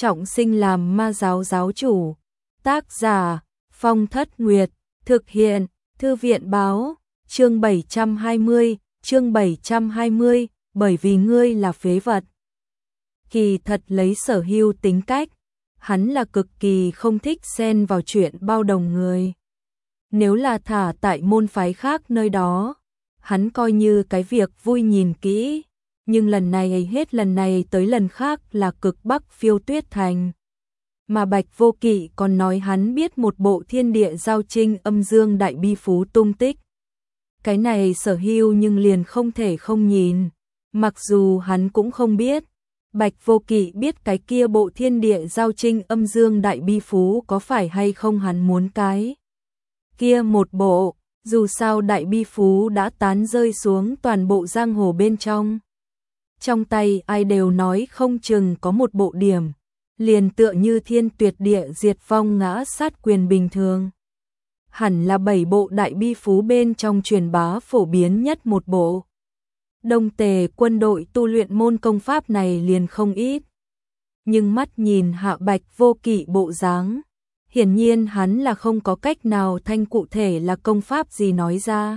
trọng sinh làm ma giáo giáo chủ. Tác giả Phong Thất Nguyệt. Thực hiện Thư viện báo. Chương 720, bởi vì ngươi là phế vật. Kỳ thật lấy Sở Hưu tính cách, hắn là cực kỳ không thích xen vào chuyện bao đồng người. Nếu là thả tại môn phái khác nơi đó, hắn coi như cái việc vui nhìn kỹ, nhưng lần này hết lần này tới lần khác là cực Bắc Phiêu Tuyết Thành. Mà Bạch Vô Kỵ còn nói hắn biết một bộ thiên địa giao trinh âm dương đại bi phú tung tích. Cái này Sở Hưu nhưng liền không thể không nhìn, mặc dù hắn cũng không biết. Bạch Vô Kỵ biết cái kia bộ thiên địa giao trinh âm dương đại bi phú có phải hay không hắn muốn cái kia một bộ, dù sao đại bi phú đã tán rơi xuống toàn bộ giang hồ bên trong. Trong tay ai đều nói không chừng có một bộ điểm, liền tựa như thiên tuyệt địa diệt vong ngã sát quyền bình thường. Hẳn là 7 bộ đại bi phú bên trong truyền bá phổ biến nhất một bộ. Đông Tề quân đội tu luyện môn công pháp này liền không ít. Nhưng mắt nhìn Hạ Bạch Vô Kỵ bộ dáng, hiển nhiên hắn là không có cách nào thanh cụ thể là công pháp gì nói ra.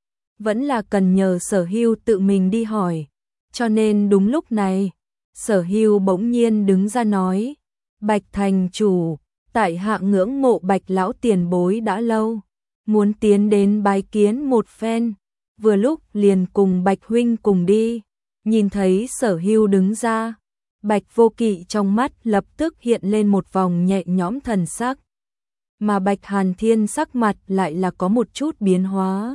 Vẫn là cần nhờ Sở Hưu tự mình đi hỏi. Cho nên đúng lúc này, Sở Hưu bỗng nhiên đứng ra nói, Bạch thành chủ, tại hạ ngưỡng mộ Bạch lão tiền bối đã lâu, muốn tiến đến bái kiến một phen, vừa lúc liền cùng Bạch huynh cùng đi. Nhìn thấy Sở Hưu đứng ra, Bạch Vô Kỵ trong mắt lập tức hiện lên một vòng nhẹ nhõm thần sắc, mà Bạch Hàn Thiên sắc mặt lại là có một chút biến hóa.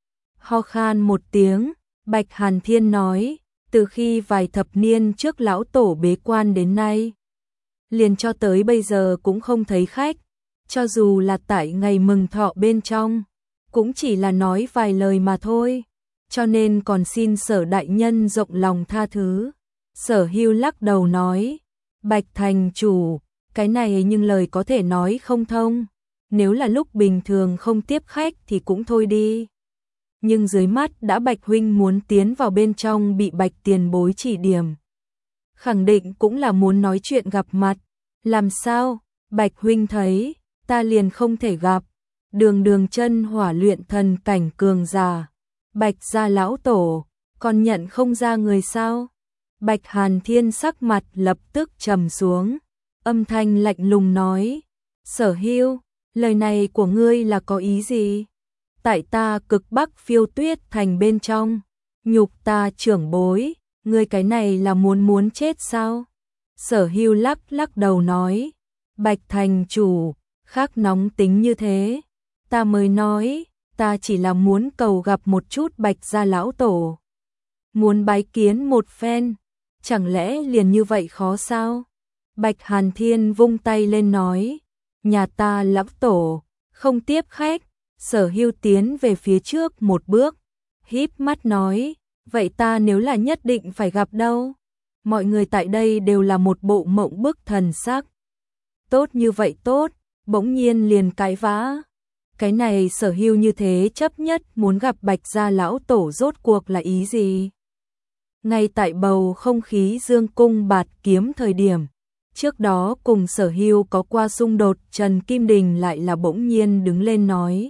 Ho khan một tiếng, Bạch Hàn Thiên nói, từ khi vài thập niên trước lão tổ bế quan đến nay, liền cho tới bây giờ cũng không thấy khách, cho dù là tại ngày mừng thọ bên trong, cũng chỉ là nói vài lời mà thôi, cho nên còn xin Sở đại nhân rộng lòng tha thứ. Sở Hưu lắc đầu nói, Bạch thành chủ, cái này nhưng lời có thể nói không thông, nếu là lúc bình thường không tiếp khách thì cũng thôi đi. Nhưng dưới mắt đã Bạch huynh muốn tiến vào bên trong bị Bạch tiền bối chỉ điểm, khẳng định cũng là muốn nói chuyện gặp mặt. Làm sao? Bạch huynh thấy, ta liền không thể gặp. Đường chân hỏa luyện thần cảnh cường giả, Bạch gia lão tổ, còn nhận không ra người sao? Bạch Hàn Thiên sắc mặt lập tức trầm xuống, âm thanh lạnh lùng nói, Sở Hưu, lời này của ngươi là có ý gì? Tại ta cực Bắc Phiêu Tuyết Thành bên trong, nhục ta trưởng bối, ngươi cái này là muốn chết sao? Sở Hưu lắc đầu nói, Bạch thành chủ, khác nóng tính như thế, ta mới nói, ta chỉ là muốn cầu gặp một chút Bạch gia lão tổ, muốn bái kiến một phen, chẳng lẽ liền như vậy khó sao? Bạch Hàn Thiên vung tay lên nói, nhà ta lão tổ không tiếp khách. Sở Hưu tiến về phía trước một bước, híp mắt nói, vậy ta nếu là nhất định phải gặp đâu? Mọi người tại đây đều là một bộ mộng bức thần sắc. Tốt như vậy tốt, bỗng nhiên liền cãi vã. Cái này Sở Hưu như thế chấp nhất muốn gặp Bạch gia lão tổ rốt cuộc là ý gì? Ngay tại bầu không khí dương cung bạt kiếm thời điểm, trước đó cùng Sở Hưu có qua xung đột Trần Kim Đình lại là bỗng nhiên đứng lên nói.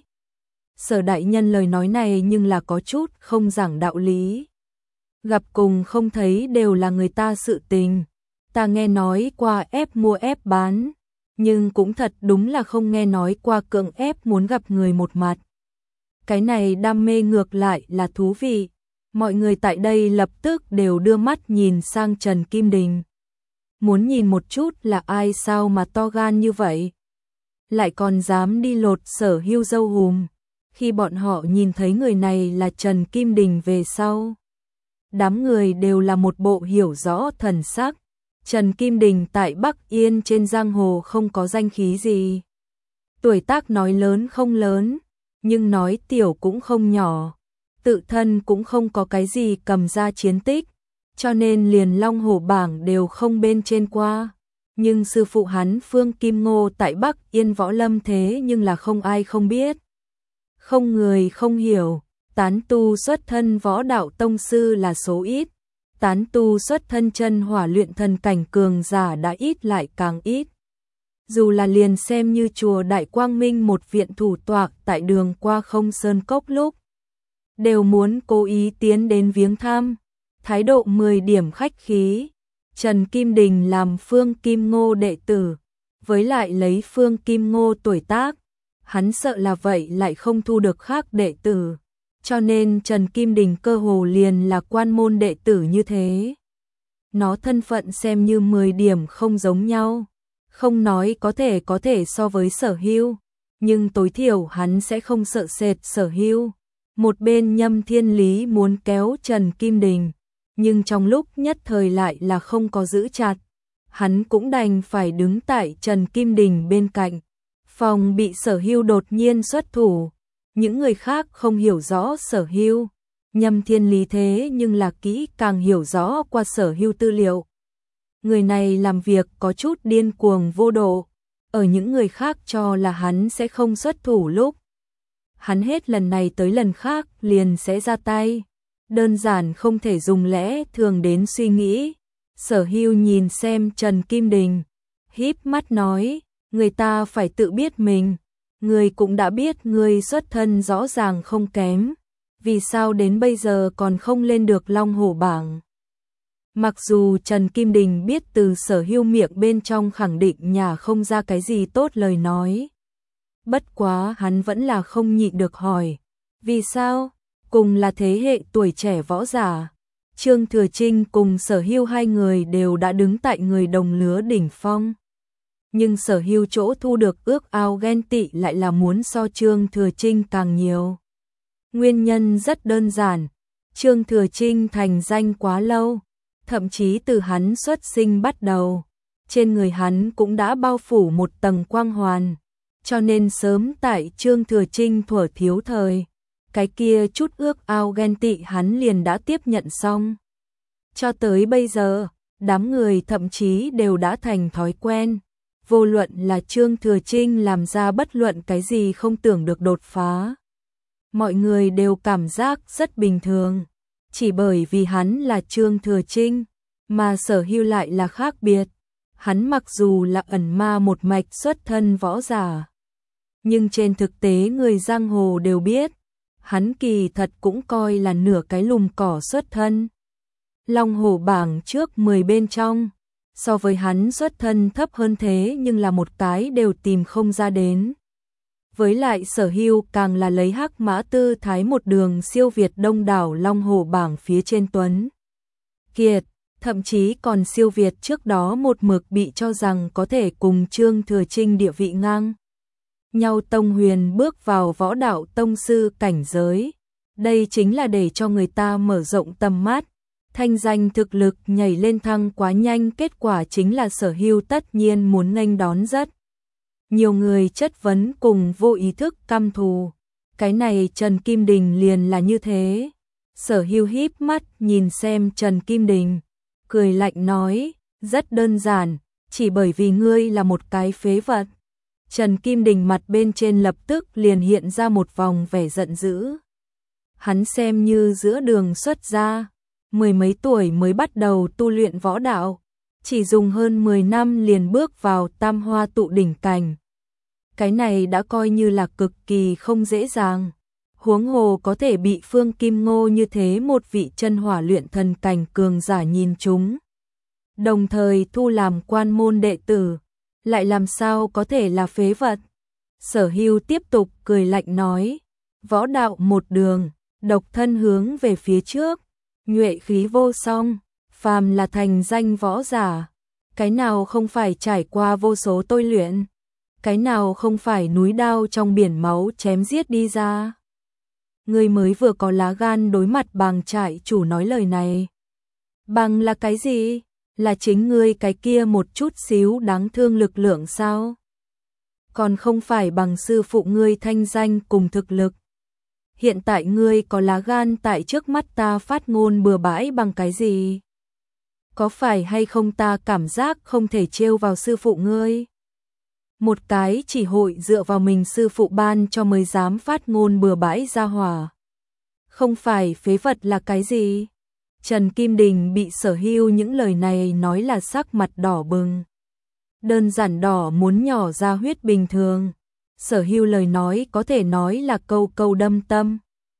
Sở đại nhân lời nói này nhưng là có chút không giảng đạo lý. Gặp cùng không thấy đều là người ta sự tình. Ta nghe nói qua ép mua ép bán, nhưng cũng thật đúng là không nghe nói qua cưỡng ép muốn gặp người một mặt. Cái này đam mê ngược lại là thú vị. Mọi người tại đây lập tức đều đưa mắt nhìn sang Trần Kim Đình. Muốn nhìn một chút là ai sao mà to gan như vậy, lại còn dám đi lột Sở Hưu dâu hùm. Khi bọn họ nhìn thấy người này là Trần Kim Đình về sau, đám người đều là một bộ hiểu rõ thần sắc. Trần Kim Đình tại Bắc Yên trên giang hồ không có danh khí gì. Tuổi tác nói lớn không lớn, nhưng nói tiểu cũng không nhỏ. Tự thân cũng không có cái gì cầm ra chiến tích, cho nên liền Long Hổ bảng đều không bên trên qua. Nhưng sư phụ hắn Phương Kim Ngô tại Bắc Yên võ lâm thế nhưng là không ai không biết. Không người không hiểu, tán tu xuất thân võ đạo tông sư là số ít, tán tu xuất thân chân hỏa luyện thần cảnh cường giả đã ít lại càng ít. Dù là liền xem như chùa Đại Quang Minh một viện thủ tọa tại đường qua Không Sơn Cốc lúc, đều muốn cố ý tiến đến viếng thăm, thái độ 10 điểm khách khí. Trần Kim Đình làm Phương Kim Ngô đệ tử, với lại lấy Phương Kim Ngô tuổi tác, hắn sợ là vậy lại không thu được khác đệ tử, cho nên Trần Kim Đình cơ hồ liền là quan môn đệ tử như thế. Nó thân phận xem như 10 điểm không giống nhau, không nói có thể so với Sở Hưu, nhưng tối thiểu hắn sẽ không sợ sệt Sở Hưu. Một bên Nhâm Thiên Lý muốn kéo Trần Kim Đình, nhưng trong lúc nhất thời lại là không có giữ chặt, hắn cũng đành phải đứng tại Trần Kim Đình bên cạnh, phòng bị Sở Hưu đột nhiên xuất thủ. Những người khác không hiểu rõ Sở Hưu, Nhâm Thiên Lý thế nhưng là kỹ càng hiểu rõ qua Sở Hưu tư liệu. Người này làm việc có chút điên cuồng vô độ, ở những người khác cho là hắn sẽ không xuất thủ lúc, hắn hết lần này tới lần khác liền sẽ ra tay, đơn giản không thể dùng lẽ thường đến suy nghĩ. Sở Hưu nhìn xem Trần Kim Đình, híp mắt nói, người ta phải tự biết mình, người cũng đã biết người xuất thân rõ ràng không kém, vì sao đến bây giờ còn không lên được Long Hổ bảng. Mặc dù Trần Kim Đình biết từ Sở Hưu miệng bên trong khẳng định nhà không ra cái gì tốt lời nói, bất quá hắn vẫn là không nhịn được hỏi, vì sao? Cùng là thế hệ tuổi trẻ võ giả, Trương Thừa Trinh cùng Sở Hưu hai người đều đã đứng tại người đồng lứa đỉnh phong. Nhưng Sở Hưu chỗ thu được ước ao ghen tị lại là muốn so Trương Thừa Trinh càng nhiều. Nguyên nhân rất đơn giản, Trương Thừa Trinh thành danh quá lâu, thậm chí từ hắn xuất sinh bắt đầu, trên người hắn cũng đã bao phủ một tầng quang hoàn, cho nên sớm tại Trương Thừa Trinh thuở thiếu thời, cái kia chút ước ao ghen tị hắn liền đã tiếp nhận xong. Cho tới bây giờ, đám người thậm chí đều đã thành thói quen, vô luận là Trương Thừa Trinh làm ra bất luận cái gì không tưởng được đột phá, mọi người đều cảm giác rất bình thường, chỉ bởi vì hắn là Trương Thừa Trinh, mà Sở Hưu lại là khác biệt. Hắn mặc dù là ẩn ma một mạch xuất thân võ giả, nhưng trên thực tế người giang hồ đều biết, hắn kỳ thật cũng coi là nửa cái lùm cỏ xuất thân. Long Hổ bảng trước 10 bên trong, so với hắn xuất thân thấp hơn thế nhưng là một cái đều tìm không ra đến. Với lại Sở Hưu càng là lấy hắc mã tư thái một đường siêu việt đông đảo Long Hổ bảng phía trên Tuấn Kiệt, thậm chí còn siêu việt trước đó một mực bị cho rằng có thể cùng Trương Thừa Trinh địa vị ngang nhau Tông Huyền bước vào võ đạo tông sư cảnh giới. Đây chính là để cho người ta mở rộng tầm mắt, thanh danh thực lực nhảy lên thăng quá nhanh, kết quả chính là Sở Hưu tất nhiên muốn nghênh đón rất nhiều người chất vấn cùng vô ý thức căm thù. Cái này Trần Kim Đình liền là như thế. Sở Hưu híp mắt nhìn xem Trần Kim Đình, cười lạnh nói, rất đơn giản, chỉ bởi vì ngươi là một cái phế vật. Trần Kim Đình mặt bên trên lập tức liền hiện ra một vòng vẻ giận dữ. Hắn xem như giữa đường xuất gia, 10 mấy tuổi mới bắt đầu tu luyện võ đạo, chỉ dùng hơn 10 năm liền bước vào tam hoa tụ đỉnh cảnh. Cái này đã coi như là cực kỳ không dễ dàng. Huống hồ có thể bị Phương Kim Ngô như thế một vị chân hỏa luyện thần cảnh cường giả nhìn chúng, đồng thời thu làm quan môn đệ tử, lại làm sao có thể là phế vật. Sở Hưu tiếp tục cười lạnh nói, võ đạo một đường, độc thân hướng về phía trước, nhuệ khí vô song, phàm là thành danh võ giả, cái nào không phải trải qua vô số tôi luyện, cái nào không phải núi đao trong biển máu chém giết đi ra. Ngươi mới vừa có lá gan đối mặt Bàng trại chủ nói lời này. Bàng là cái gì? Là chính ngươi cái kia một chút xíu đáng thương lực lượng sao? Còn không phải bằng sư phụ ngươi thanh danh cùng thực lực. Hiện tại ngươi có lá gan tại trước mắt ta phát ngôn bừa bãi bằng cái gì? Có phải hay không ta cảm giác không thể trêu vào sư phụ ngươi? Một cái chỉ hội dựa vào mình sư phụ ban cho mới dám phát ngôn bừa bãi ra hỏa. Không phải phế vật là cái gì? Trần Kim Đình bị Sở Hưu những lời này nói là sắc mặt đỏ bừng. Đơn giản đỏ muốn nhỏ ra huyết bình thường. Sở Hưu lời nói có thể nói là câu câu đâm tâm.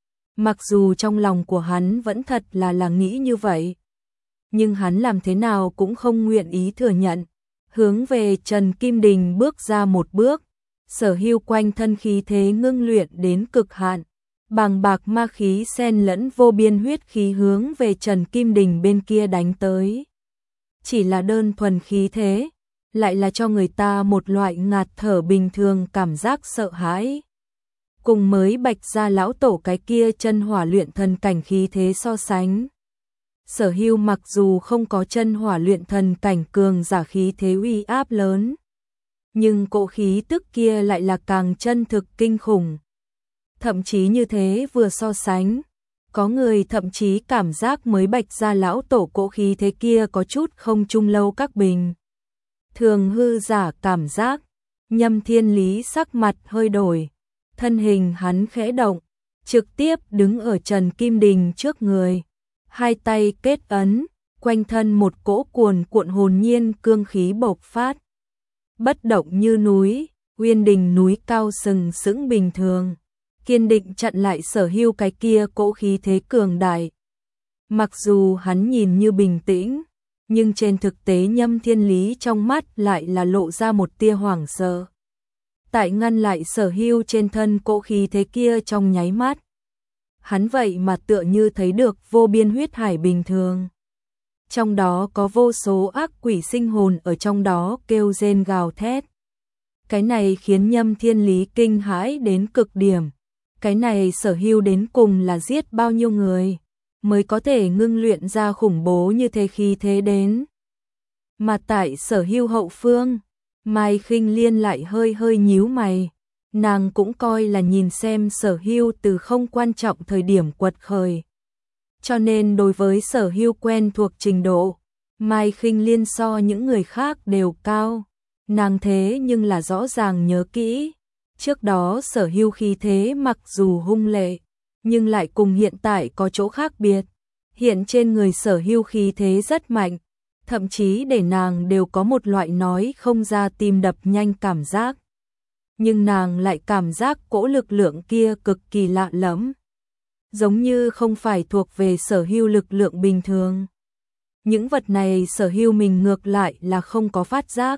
Mặc dù trong lòng của hắn vẫn thật là nghĩ như vậy. Nhưng hắn làm thế nào cũng không nguyện ý thừa nhận. Hướng về Trần Kim Đình bước ra một bước. Sở Hưu quanh thân khí thế ngưng luyện đến cực hạn. Bàng bạc ma khí xen lẫn vô biên huyết khí hướng về Trần Kim Đình bên kia đánh tới. Chỉ là đơn thuần khí thế, lại là cho người ta một loại ngạt thở bình thường cảm giác sợ hãi. Cùng mới Bạch Gia lão tổ cái kia chân hỏa luyện thần cảnh khí thế so sánh. Sở Hưu mặc dù không có chân hỏa luyện thần cảnh cường giả khí thế uy áp lớn, nhưng cỗ khí tức kia lại là càng chân thực kinh khủng. Thậm chí như thế vừa so sánh, có người thậm chí cảm giác mới Bạch Gia lão tổ cỗ khí thế kia có chút không chung lâu các bình. Thường hư giả cảm giác, Nhâm Thiên Lý sắc mặt hơi đổi, thân hình hắn khẽ động, trực tiếp đứng ở Trần Kim Đình trước người, hai tay kết ấn, quanh thân một cỗ cuồn cuộn hồn nhiên cương khí bộc phát. Bất động như núi, Uyên Đình núi cao sừng sững bình thường, kiên định chặn lại Sở Hưu cái kia cỗ khí thế cường đại. Mặc dù hắn nhìn như bình tĩnh, nhưng trên thực tế Nhâm Thiên Lý trong mắt lại là lộ ra một tia hoảng sợ. Tại ngăn lại Sở Hưu trên thân cỗ khí thế kia trong nháy mắt, hắn vậy mà tựa như thấy được vô biên huyết hải bình thường. Trong đó có vô số ác quỷ sinh hồn ở trong đó kêu rên gào thét. Cái này khiến Nhâm Thiên Lý kinh hãi đến cực điểm. Cái này Sở Hưu đến cùng là giết bao nhiêu người mới có thể ngưng luyện ra khủng bố như thế khí thế đến. Mà tại Sở Hưu hậu phương, Mai Khinh Liên lại hơi hơi nhíu mày. Nàng cũng coi là nhìn xem Sở Hưu từ không quan trọng thời điểm quật khởi. Cho nên đối với Sở Hưu quen thuộc trình độ, Mai Khinh Liên so những người khác đều cao. Nàng thế nhưng là rõ ràng nhớ kỹ. Trước đó Sở Hưu khí thế mặc dù hung lệ, nhưng lại cùng hiện tại có chỗ khác biệt. Hiện trên người Sở Hưu khí thế rất mạnh, thậm chí để nàng đều có một loại nói không ra tim đập nhanh cảm giác. Nhưng nàng lại cảm giác cỗ lực lượng kia cực kỳ lạ lẫm, giống như không phải thuộc về Sở Hưu lực lượng bình thường. Những vật này Sở Hưu mình ngược lại là không có phát giác.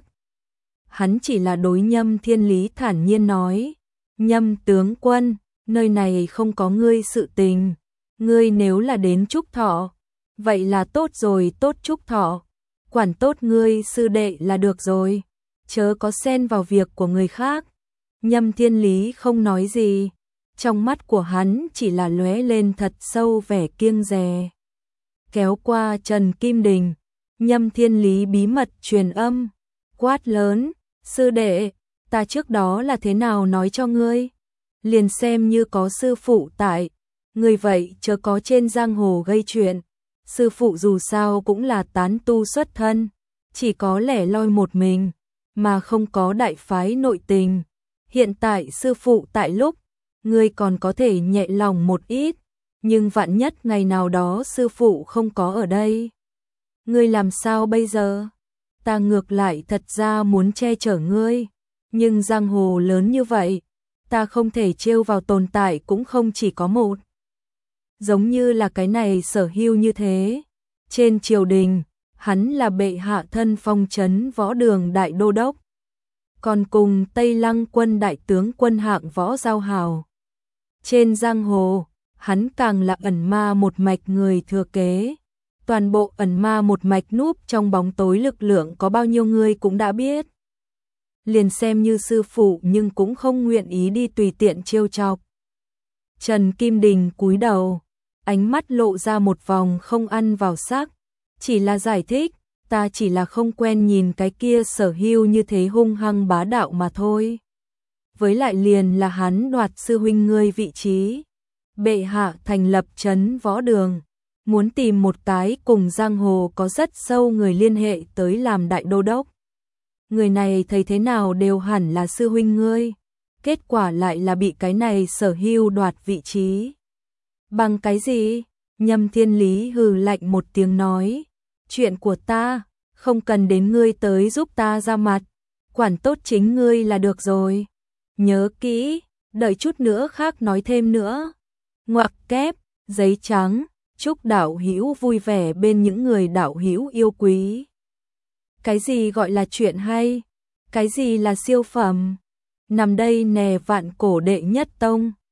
Hắn chỉ là đối Nhâm Thiên Lý thản nhiên nói, Nhâm tướng quân, nơi này không có ngươi sự tình, ngươi nếu là đến chúc thọ, vậy là tốt rồi, tốt chúc thọ, quản tốt ngươi sư đệ là được rồi, chớ có xen vào việc của người khác. Nhâm Thiên Lý không nói gì, trong mắt của hắn chỉ là lóe lên thật sâu vẻ kiêng dè. Kéo qua Trần Kim Đình, Nhâm Thiên Lý bí mật truyền âm, quát lớn, sư đệ, ta trước đó là thế nào nói cho ngươi? Liền xem như có sư phụ tại, người vậy chớ có trên giang hồ gây chuyện. Sư phụ dù sao cũng là tán tu xuất thân, chỉ có lẻ loi một mình, mà không có đại phái nội tình. Hiện tại sư phụ tại lúc, ngươi còn có thể nhẹ lòng một ít, nhưng vạn nhất ngày nào đó sư phụ không có ở đây. Ngươi làm sao bây giờ? Ta ngược lại thật ra muốn che chở ngươi, nhưng giang hồ lớn như vậy, ta không thể trêu vào tồn tại cũng không chỉ có một. Giống như là cái này Sở Hưu như thế. Trên triều đình, hắn là bệ hạ thân phong trấn võ đường đại đô đốc, còn cùng Tây Lăng quân đại tướng quân hạng võ giao hào. Trên giang hồ, hắn càng là ẩn ma một mạch người thừa kế. Toàn bộ ẩn ma một mạch núp trong bóng tối lực lượng có bao nhiêu người cũng đã biết. Liền xem như sư phụ nhưng cũng không nguyện ý đi tùy tiện trêu chọc. Trần Kim Đình cúi đầu, ánh mắt lộ ra một vòng không ăn vào sắc, chỉ là giải thích, ta chỉ là không quen nhìn cái kia Sở Hưu như thế hung hăng bá đạo mà thôi. Với lại liền là hắn đoạt sư huynh ngươi vị trí. Bệ hạ thành lập trấn võ đường, muốn tìm một cái cùng giang hồ có rất sâu người liên hệ tới làm đại đô đốc. Người này thấy thế nào đều hẳn là sư huynh ngươi, kết quả lại là bị cái này Sở Hưu đoạt vị trí. Bằng cái gì? Nhâm Thiên Lý hừ lạnh một tiếng nói, chuyện của ta, không cần đến ngươi tới giúp ta ra mặt, quản tốt chính ngươi là được rồi. Nhớ kỹ, đợi chút nữa khác nói thêm nữa. Ngoặc kép, giấy trắng, chúc đạo hữu vui vẻ bên những người đạo hữu yêu quý. Cái gì gọi là chuyện hay? Cái gì là siêu phẩm? Nằm đây nè vạn cổ đệ nhất tông.